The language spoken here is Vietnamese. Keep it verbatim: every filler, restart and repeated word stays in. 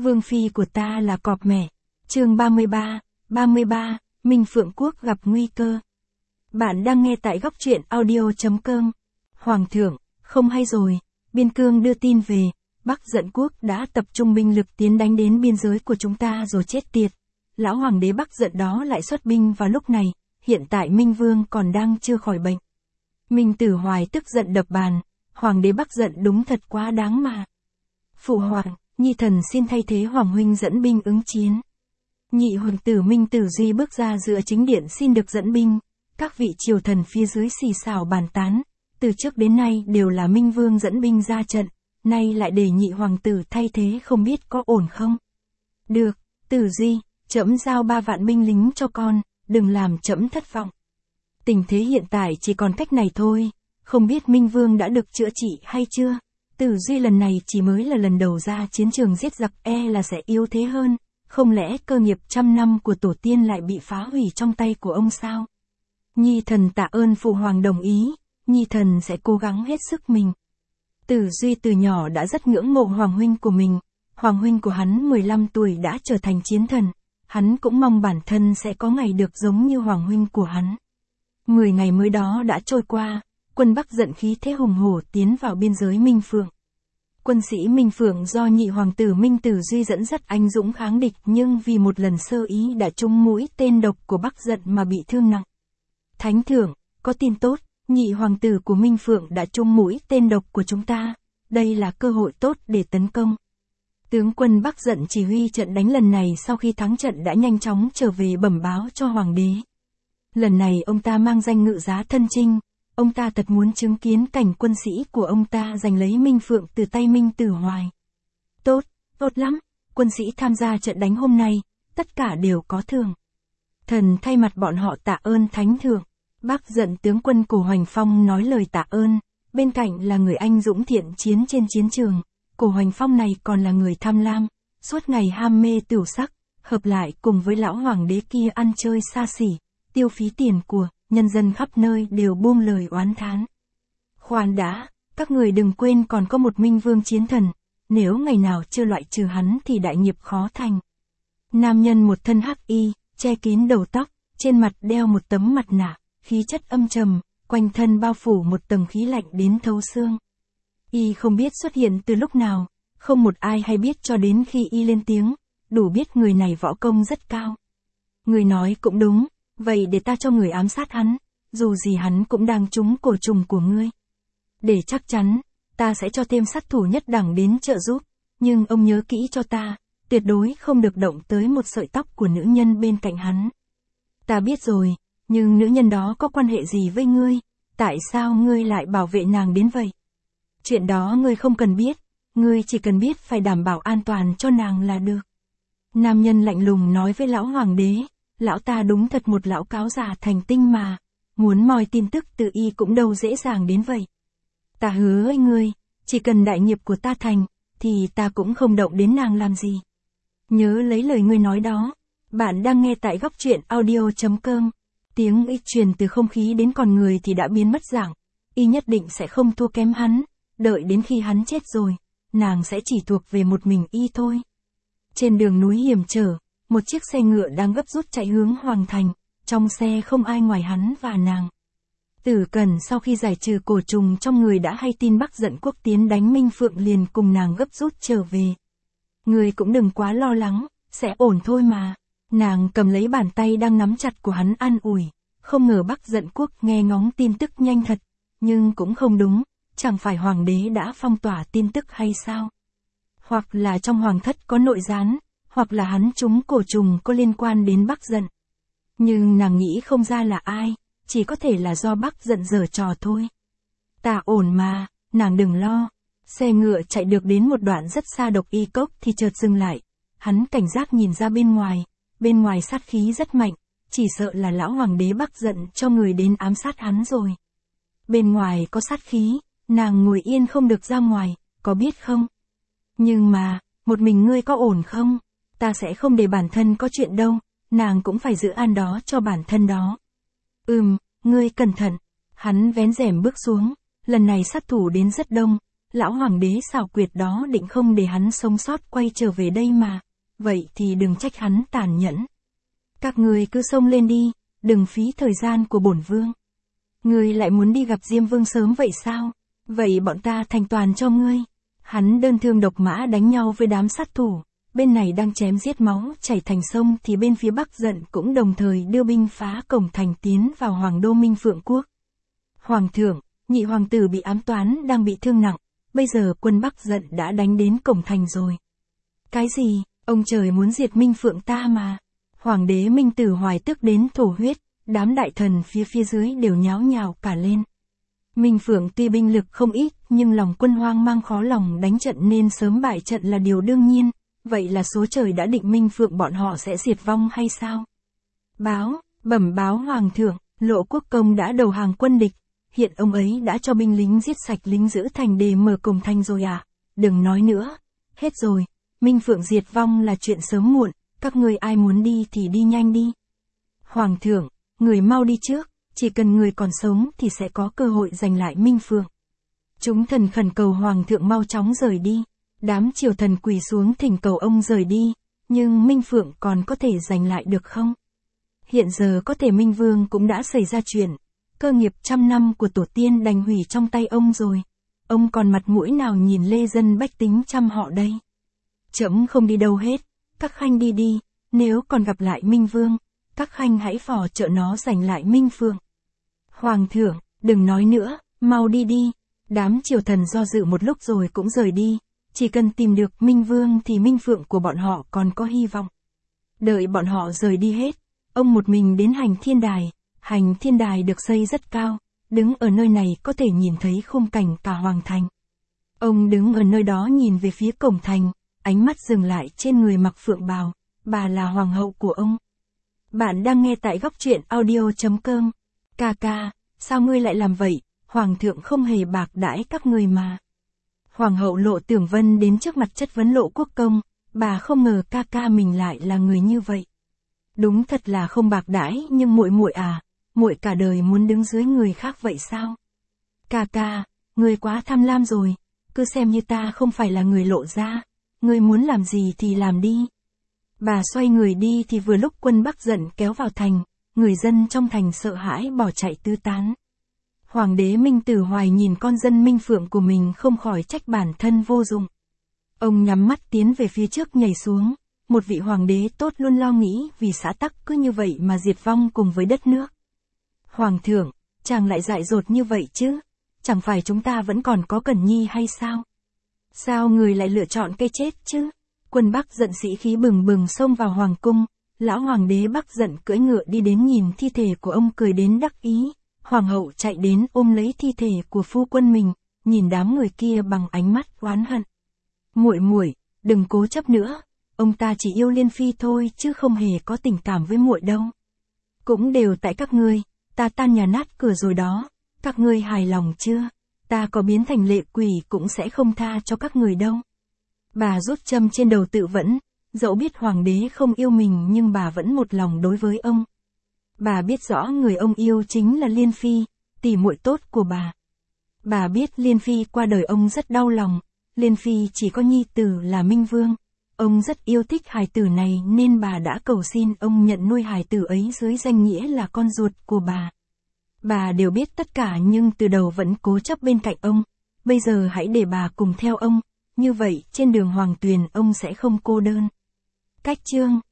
Vương phi của ta là cọp mẹ. Chương ba mươi ba, ba mươi ba, Minh Phượng Quốc gặp nguy cơ. Bạn đang nghe tại góc truyện audio chấm com. Hoàng thượng, không hay rồi, Biên Cương đưa tin về, Bắc Dận Quốc đã tập trung binh lực tiến đánh đến biên giới của chúng ta rồi chết tiệt. Lão hoàng đế Bắc Dận đó lại xuất binh vào lúc này, hiện tại Minh Vương còn đang chưa khỏi bệnh. Minh Tử Hoài tức giận đập bàn, hoàng đế Bắc Dận đúng thật quá đáng mà. Phụ hoàng, Nhi thần xin thay thế hoàng huynh dẫn binh ứng chiến. Nhị hoàng tử Minh Tử Duy bước ra giữa chính điện xin được dẫn binh, các vị triều thần phía dưới xì xào bàn tán, từ trước đến nay đều là Minh Vương dẫn binh ra trận, nay lại để nhị hoàng tử thay thế không biết có ổn không? Được, Tử Duy, trẫm giao ba vạn binh lính cho con, đừng làm trẫm thất vọng. Tình thế hiện tại chỉ còn cách này thôi, không biết Minh Vương đã được chữa trị hay chưa? Tử Duy lần này chỉ mới là lần đầu ra chiến trường giết giặc, e là sẽ yếu thế hơn, không lẽ cơ nghiệp trăm năm của tổ tiên lại bị phá hủy trong tay của ông sao? Nhi thần tạ ơn phụ hoàng đồng ý, Nhi thần sẽ cố gắng hết sức mình. Tử Duy từ nhỏ đã rất ngưỡng mộ hoàng huynh của mình, hoàng huynh của hắn mười lăm tuổi đã trở thành chiến thần, hắn cũng mong bản thân sẽ có ngày được giống như hoàng huynh của hắn. Mười ngày mới đó đã trôi qua, quân Bắc Dận khí thế hùng hổ tiến vào biên giới Minh Phượng. Quân sĩ Minh Phượng do nhị hoàng tử Minh Tử Duy dẫn dắt anh dũng kháng địch, nhưng vì một lần sơ ý đã trúng mũi tên độc của Bắc Dận mà bị thương nặng. Thánh thượng, có tin tốt, nhị hoàng tử của Minh Phượng đã trúng mũi tên độc của chúng ta, đây là cơ hội tốt để tấn công. Tướng quân Bắc Dận chỉ huy trận đánh lần này sau khi thắng trận đã nhanh chóng trở về bẩm báo cho hoàng đế. Lần này ông ta mang danh ngự giá thân chinh, ông ta thật muốn chứng kiến cảnh quân sĩ của ông ta giành lấy Minh Phượng từ tay Minh Tử Hoài. Tốt, tốt lắm, quân sĩ tham gia trận đánh hôm nay, tất cả đều có thưởng. Thần thay mặt bọn họ tạ ơn thánh thượng. Bắc Dận tướng quân Cổ Hoành Phong nói lời tạ ơn, bên cạnh là người anh dũng thiện chiến trên chiến trường. Cổ Hoành Phong này còn là người tham lam, suốt ngày ham mê tửu sắc, hợp lại cùng với lão hoàng đế kia ăn chơi xa xỉ, tiêu phí tiền của, nhân dân khắp nơi đều buông lời oán thán. Khoan đã, các người đừng quên còn có một Minh Vương chiến thần, nếu ngày nào chưa loại trừ hắn thì đại nghiệp khó thành. Nam nhân một thân hắc y, che kín đầu tóc, trên mặt đeo một tấm mặt nạ, khí chất âm trầm, quanh thân bao phủ một tầng khí lạnh đến thấu xương. Y không biết xuất hiện từ lúc nào, không một ai hay biết cho đến khi Y lên tiếng, đủ biết người này võ công rất cao. Người nói cũng đúng, vậy để ta cho người ám sát hắn, dù gì hắn cũng đang trúng cổ trùng của ngươi. Để chắc chắn, ta sẽ cho thêm sát thủ nhất đẳng đến trợ giúp, nhưng ông nhớ kỹ cho ta, tuyệt đối không được động tới một sợi tóc của nữ nhân bên cạnh hắn. Ta biết rồi, nhưng nữ nhân đó có quan hệ gì với ngươi, tại sao ngươi lại bảo vệ nàng đến vậy? Chuyện đó ngươi không cần biết, ngươi chỉ cần biết phải đảm bảo an toàn cho nàng là được. Nam nhân lạnh lùng nói với lão hoàng đế, lão ta đúng thật một lão cáo già thành tinh mà, muốn moi tin tức từ Y cũng đâu dễ dàng đến vậy. Ta hứa với ngươi, chỉ cần đại nghiệp của ta thành, thì ta cũng không động đến nàng làm gì. Nhớ lấy lời ngươi nói đó. Bạn đang nghe tại góc truyện audio chấm com. Tiếng Y truyền từ không khí đến con người thì đã biến mất dạng. Y nhất định sẽ không thua kém hắn, đợi đến khi hắn chết rồi, nàng sẽ chỉ thuộc về một mình Y thôi. Trên đường núi hiểm trở, một chiếc xe ngựa đang gấp rút chạy hướng Hoàng Thành, trong xe không ai ngoài hắn và nàng. Tử Cẩn sau khi giải trừ cổ trùng trong người đã hay tin Bắc Dận Quốc tiến đánh Minh Phượng liền cùng nàng gấp rút trở về. Người cũng đừng quá lo lắng, sẽ ổn thôi mà. Nàng cầm lấy bàn tay đang nắm chặt của hắn an ủi, không ngờ Bắc Dận Quốc nghe ngóng tin tức nhanh thật, nhưng cũng không đúng, chẳng phải hoàng đế đã phong tỏa tin tức hay sao? Hoặc là trong hoàng thất có nội gián, hoặc là hắn trúng cổ trùng có liên quan đến Bắc Dận. Nhưng nàng nghĩ không ra là ai, chỉ có thể là do Bắc Dận giở trò thôi. Ta ổn mà, nàng đừng lo. Xe ngựa chạy được đến một đoạn rất xa Độc Y Cốc thì chợt dừng lại, hắn cảnh giác nhìn ra bên ngoài. Bên ngoài sát khí rất mạnh, chỉ sợ là lão hoàng đế Bắc Dận cho người đến ám sát hắn rồi. Bên ngoài có sát khí, nàng ngồi yên không được ra ngoài, có biết không? Nhưng mà, một mình ngươi có ổn không? Ta sẽ không để bản thân có chuyện đâu, nàng cũng phải giữ an đó cho bản thân đó. Ừm, ngươi cẩn thận. Hắn vén rèm bước xuống, lần này sát thủ đến rất đông, lão hoàng đế xảo quyệt đó định không để hắn sống sót quay trở về đây mà, vậy thì đừng trách hắn tàn nhẫn. Các ngươi cứ xông lên đi, đừng phí thời gian của bổn vương. Ngươi lại muốn đi gặp Diêm Vương sớm vậy sao? Vậy bọn ta thành toàn cho ngươi. Hắn đơn thương độc mã đánh nhau với đám sát thủ, bên này đang chém giết máu chảy thành sông thì bên phía Bắc Dận cũng đồng thời đưa binh phá cổng thành tiến vào Hoàng đô Minh Phượng Quốc. Hoàng thượng, nhị hoàng tử bị ám toán đang bị thương nặng, bây giờ quân Bắc Dận đã đánh đến cổng thành rồi. Cái gì, ông trời muốn diệt Minh Phượng ta mà. Hoàng đế Minh Tử Hoài tức đến thổ huyết, đám đại thần phía phía dưới đều nháo nhào cả lên. Minh Phượng tuy binh lực không ít nhưng lòng quân hoang mang khó lòng đánh trận nên sớm bại trận là điều đương nhiên, vậy là số trời đã định Minh Phượng bọn họ sẽ diệt vong hay sao? Báo, bẩm báo Hoàng thượng, Lộ Quốc Công đã đầu hàng quân địch, hiện ông ấy đã cho binh lính giết sạch lính giữ thành để mở cổng thành rồi à? Đừng nói nữa, hết rồi, Minh Phượng diệt vong là chuyện sớm muộn, các ngươi ai muốn đi thì đi nhanh đi. Hoàng thượng, người mau đi trước, chỉ cần người còn sống thì sẽ có cơ hội giành lại Minh Phượng. Chúng thần khẩn cầu Hoàng thượng mau chóng rời đi, đám triều thần quỳ xuống thỉnh cầu ông rời đi, nhưng Minh Phượng còn có thể giành lại được không? Hiện giờ có thể Minh Vương cũng đã xảy ra chuyện, cơ nghiệp trăm năm của tổ tiên đành hủy trong tay ông rồi, ông còn mặt mũi nào nhìn lê dân bách tính trăm họ đây? Trẫm không đi đâu hết, các khanh đi đi, nếu còn gặp lại Minh Vương, các khanh hãy phò trợ nó giành lại Minh Phượng. Hoàng thượng, đừng nói nữa, mau đi đi. Đám triều thần do dự một lúc rồi cũng rời đi, chỉ cần tìm được Minh Vương thì Minh Phượng của bọn họ còn có hy vọng. Đợi bọn họ rời đi hết, ông một mình đến hành thiên đài, hành thiên đài được xây rất cao, đứng ở nơi này có thể nhìn thấy khung cảnh cả hoàng thành. Ông đứng ở nơi đó nhìn về phía cổng thành, ánh mắt dừng lại trên người mặc phượng bào, bà là hoàng hậu của ông. Bạn đang nghe tại góc truyện audio chấm com. Ca ca, sao ngươi lại làm vậy? Hoàng thượng không hề bạc đãi các ngươi mà. Hoàng hậu Lộ Tưởng Vân đến trước mặt chất vấn Lộ Quốc Công, bà không ngờ ca ca mình lại là người như vậy. Đúng thật là không bạc đãi, nhưng muội muội à, muội cả đời muốn đứng dưới người khác vậy sao? Ca ca, ngươi quá tham lam rồi, cứ xem như ta không phải là người Lộ gia, ngươi muốn làm gì thì làm đi. Bà xoay người đi thì vừa lúc quân Bắc Dận kéo vào thành, người dân trong thành sợ hãi bỏ chạy tứ tán. Hoàng đế Minh Tử Hoài nhìn con dân Minh Phượng của mình không khỏi trách bản thân vô dụng. Ông nhắm mắt tiến về phía trước nhảy xuống, một vị hoàng đế tốt luôn lo nghĩ vì xã tắc cứ như vậy mà diệt vong cùng với đất nước. Hoàng thượng, chàng lại dại dột như vậy chứ, chẳng phải chúng ta vẫn còn có Cẩn Nhi hay sao? Sao người lại lựa chọn cây chết chứ? Quân Bắc Dận sĩ khí bừng bừng xông vào hoàng cung, lão hoàng đế Bắc Dận cưỡi ngựa đi đến nhìn thi thể của ông cười đến đắc ý. Hoàng hậu chạy đến ôm lấy thi thể của phu quân mình, nhìn đám người kia bằng ánh mắt oán hận. Muội muội, đừng cố chấp nữa, ông ta chỉ yêu Liên Phi thôi chứ không hề có tình cảm với muội đâu. Cũng đều tại các ngươi, ta tan nhà nát cửa rồi đó, các ngươi hài lòng chưa? Ta có biến thành lệ quỷ cũng sẽ không tha cho các người đâu. Bà rút châm trên đầu tự vẫn, dẫu biết hoàng đế không yêu mình nhưng bà vẫn một lòng đối với ông. Bà biết rõ người ông yêu chính là Liên Phi, tỷ muội tốt của bà. Bà biết Liên Phi qua đời ông rất đau lòng, Liên Phi chỉ có nhi tử là Minh Vương. Ông rất yêu thích hài tử này nên bà đã cầu xin ông nhận nuôi hài tử ấy dưới danh nghĩa là con ruột của bà. Bà đều biết tất cả nhưng từ đầu vẫn cố chấp bên cạnh ông, bây giờ hãy để bà cùng theo ông, như vậy trên đường hoàng tuyền ông sẽ không cô đơn. Cách chương